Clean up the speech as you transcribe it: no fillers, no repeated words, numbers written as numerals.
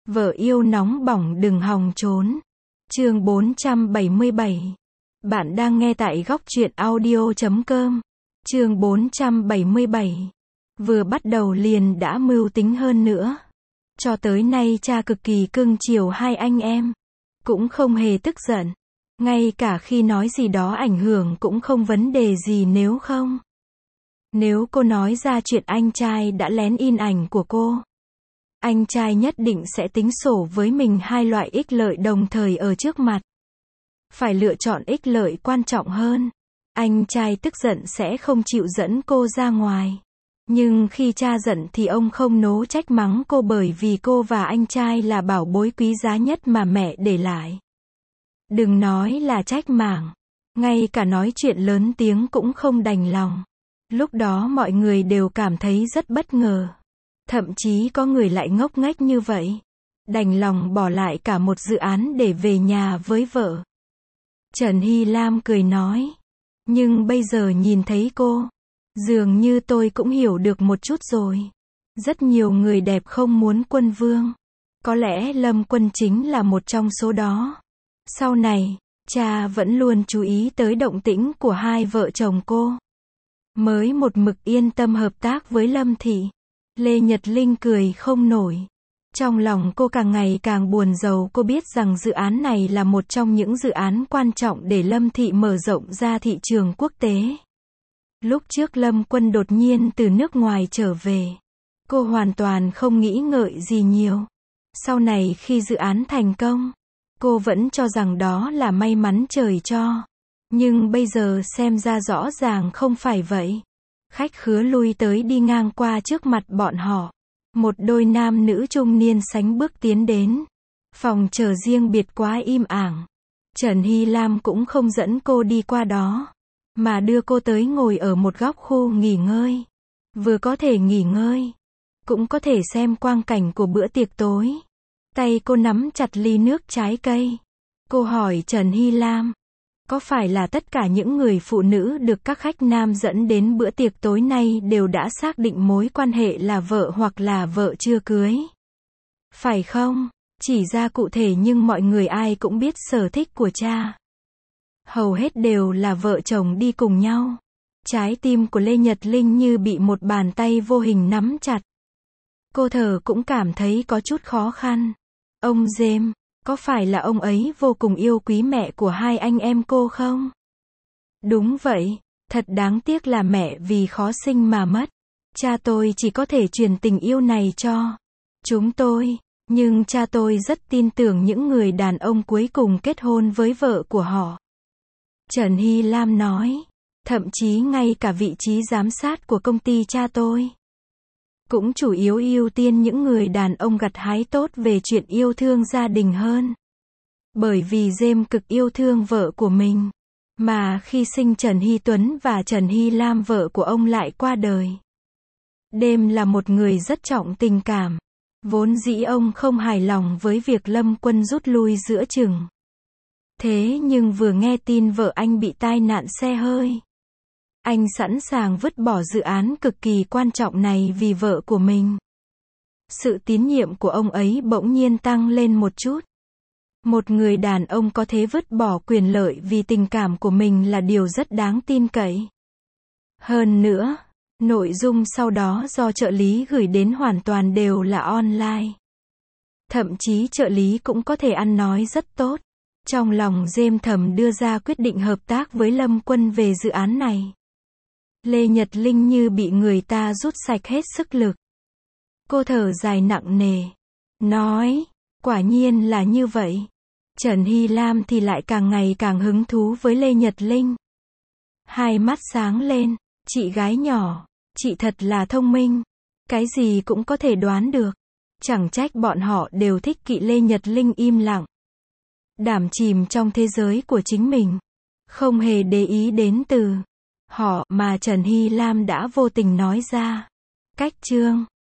Vợ yêu nóng bỏng đừng hòng trốn. Chương 477. Bạn đang nghe tại góc truyện audio.com. Chương 477. Vừa bắt đầu liền đã mưu tính hơn nữa. Cho tới nay cha cực kỳ cưng chiều hai anh em. Cũng không hề tức giận. Ngay cả khi nói gì đó ảnh hưởng cũng không vấn đề gì nếu không. Nếu cô nói ra chuyện anh trai đã lén in ảnh của cô, anh trai nhất định sẽ tính sổ với mình. Hai loại ích lợi đồng thời ở trước mặt. Phải lựa chọn ích lợi quan trọng hơn. Anh trai tức giận sẽ không chịu dẫn cô ra ngoài. Nhưng khi cha giận thì ông không nố trách mắng cô, bởi vì cô và anh trai là bảo bối quý giá nhất mà mẹ để lại. Đừng nói là trách mắng, ngay cả nói chuyện lớn tiếng cũng không đành lòng. Lúc đó mọi người đều cảm thấy rất bất ngờ. Thậm chí có người lại ngốc nghếch như vậy, đành lòng bỏ lại cả một dự án để về nhà với vợ. Trần Hy Lam cười nói, nhưng bây giờ nhìn thấy cô, dường như tôi cũng hiểu được một chút rồi. Rất nhiều người đẹp không muốn quân vương. Có lẽ Lâm Quân chính là một trong số đó. Sau này, cha vẫn luôn chú ý tới động tĩnh của hai vợ chồng cô. Mới một mực yên tâm hợp tác với Lâm Thị. Lê Nhật Linh cười không nổi. Trong lòng cô càng ngày càng buồn rầu. Cô biết rằng dự án này là một trong những dự án quan trọng để Lâm Thị mở rộng ra thị trường quốc tế. Lúc trước Lâm Quân đột nhiên từ nước ngoài trở về, cô hoàn toàn không nghĩ ngợi gì nhiều. Sau này khi dự án thành công, cô vẫn cho rằng đó là may mắn trời cho. Nhưng bây giờ xem ra rõ ràng không phải vậy. Khách khứa lui tới đi ngang qua trước mặt bọn họ. Một đôi nam nữ trung niên sánh bước tiến đến. Phòng chờ riêng biệt quá im ắng. Trần Hy Lam cũng không dẫn cô đi qua đó, mà đưa cô tới ngồi ở một góc khu nghỉ ngơi. Vừa có thể nghỉ ngơi, cũng có thể xem quang cảnh của bữa tiệc tối. Tay cô nắm chặt ly nước trái cây. Cô hỏi Trần Hy Lam, có phải là tất cả những người phụ nữ được các khách nam dẫn đến bữa tiệc tối nay đều đã xác định mối quan hệ là vợ hoặc là vợ chưa cưới? Phải không? Chỉ ra cụ thể, nhưng mọi người ai cũng biết sở thích của cha. Hầu hết đều là vợ chồng đi cùng nhau. Trái tim của Lê Nhật Linh như bị một bàn tay vô hình nắm chặt. Cô thở cũng cảm thấy có chút khó khăn. Ông James, có phải là ông ấy vô cùng yêu quý mẹ của hai anh em cô không? Đúng vậy, thật đáng tiếc là mẹ vì khó sinh mà mất. Cha tôi chỉ có thể truyền tình yêu này cho chúng tôi, nhưng cha tôi rất tin tưởng những người đàn ông cuối cùng kết hôn với vợ của họ. Trần Hy Lam nói, thậm chí ngay cả vị trí giám sát của công ty cha tôi cũng chủ yếu ưu tiên những người đàn ông gặt hái tốt về chuyện yêu thương gia đình hơn. Bởi vì James cực yêu thương vợ của mình, mà khi sinh Trần Hy Tuấn và Trần Hy Lam, vợ của ông lại qua đời. Đêm là một người rất trọng tình cảm. Vốn dĩ ông không hài lòng với việc Lâm Quân rút lui giữa chừng. Thế nhưng vừa nghe tin vợ anh bị tai nạn xe hơi, anh sẵn sàng vứt bỏ dự án cực kỳ quan trọng này vì vợ của mình. Sự tín nhiệm của ông ấy bỗng nhiên tăng lên một chút. Một người đàn ông có thể vứt bỏ quyền lợi vì tình cảm của mình là điều rất đáng tin cậy. Hơn nữa, nội dung sau đó do trợ lý gửi đến hoàn toàn đều là online. Thậm chí trợ lý cũng có thể ăn nói rất tốt. Trong lòng James thầm đưa ra quyết định hợp tác với Lâm Quân về dự án này. Lê Nhật Linh như bị người ta rút sạch hết sức lực. Cô thở dài nặng nề, nói, quả nhiên là như vậy. Trần Hy Lam thì lại càng ngày càng hứng thú với Lê Nhật Linh. Hai mắt sáng lên, chị gái nhỏ, chị thật là thông minh. Cái gì cũng có thể đoán được. Chẳng trách bọn họ đều thích kỵ. Lê Nhật Linh im lặng, đắm chìm trong thế giới của chính mình, không hề để ý đến từ họ mà Trần Hy Lam đã vô tình nói ra. Cách chương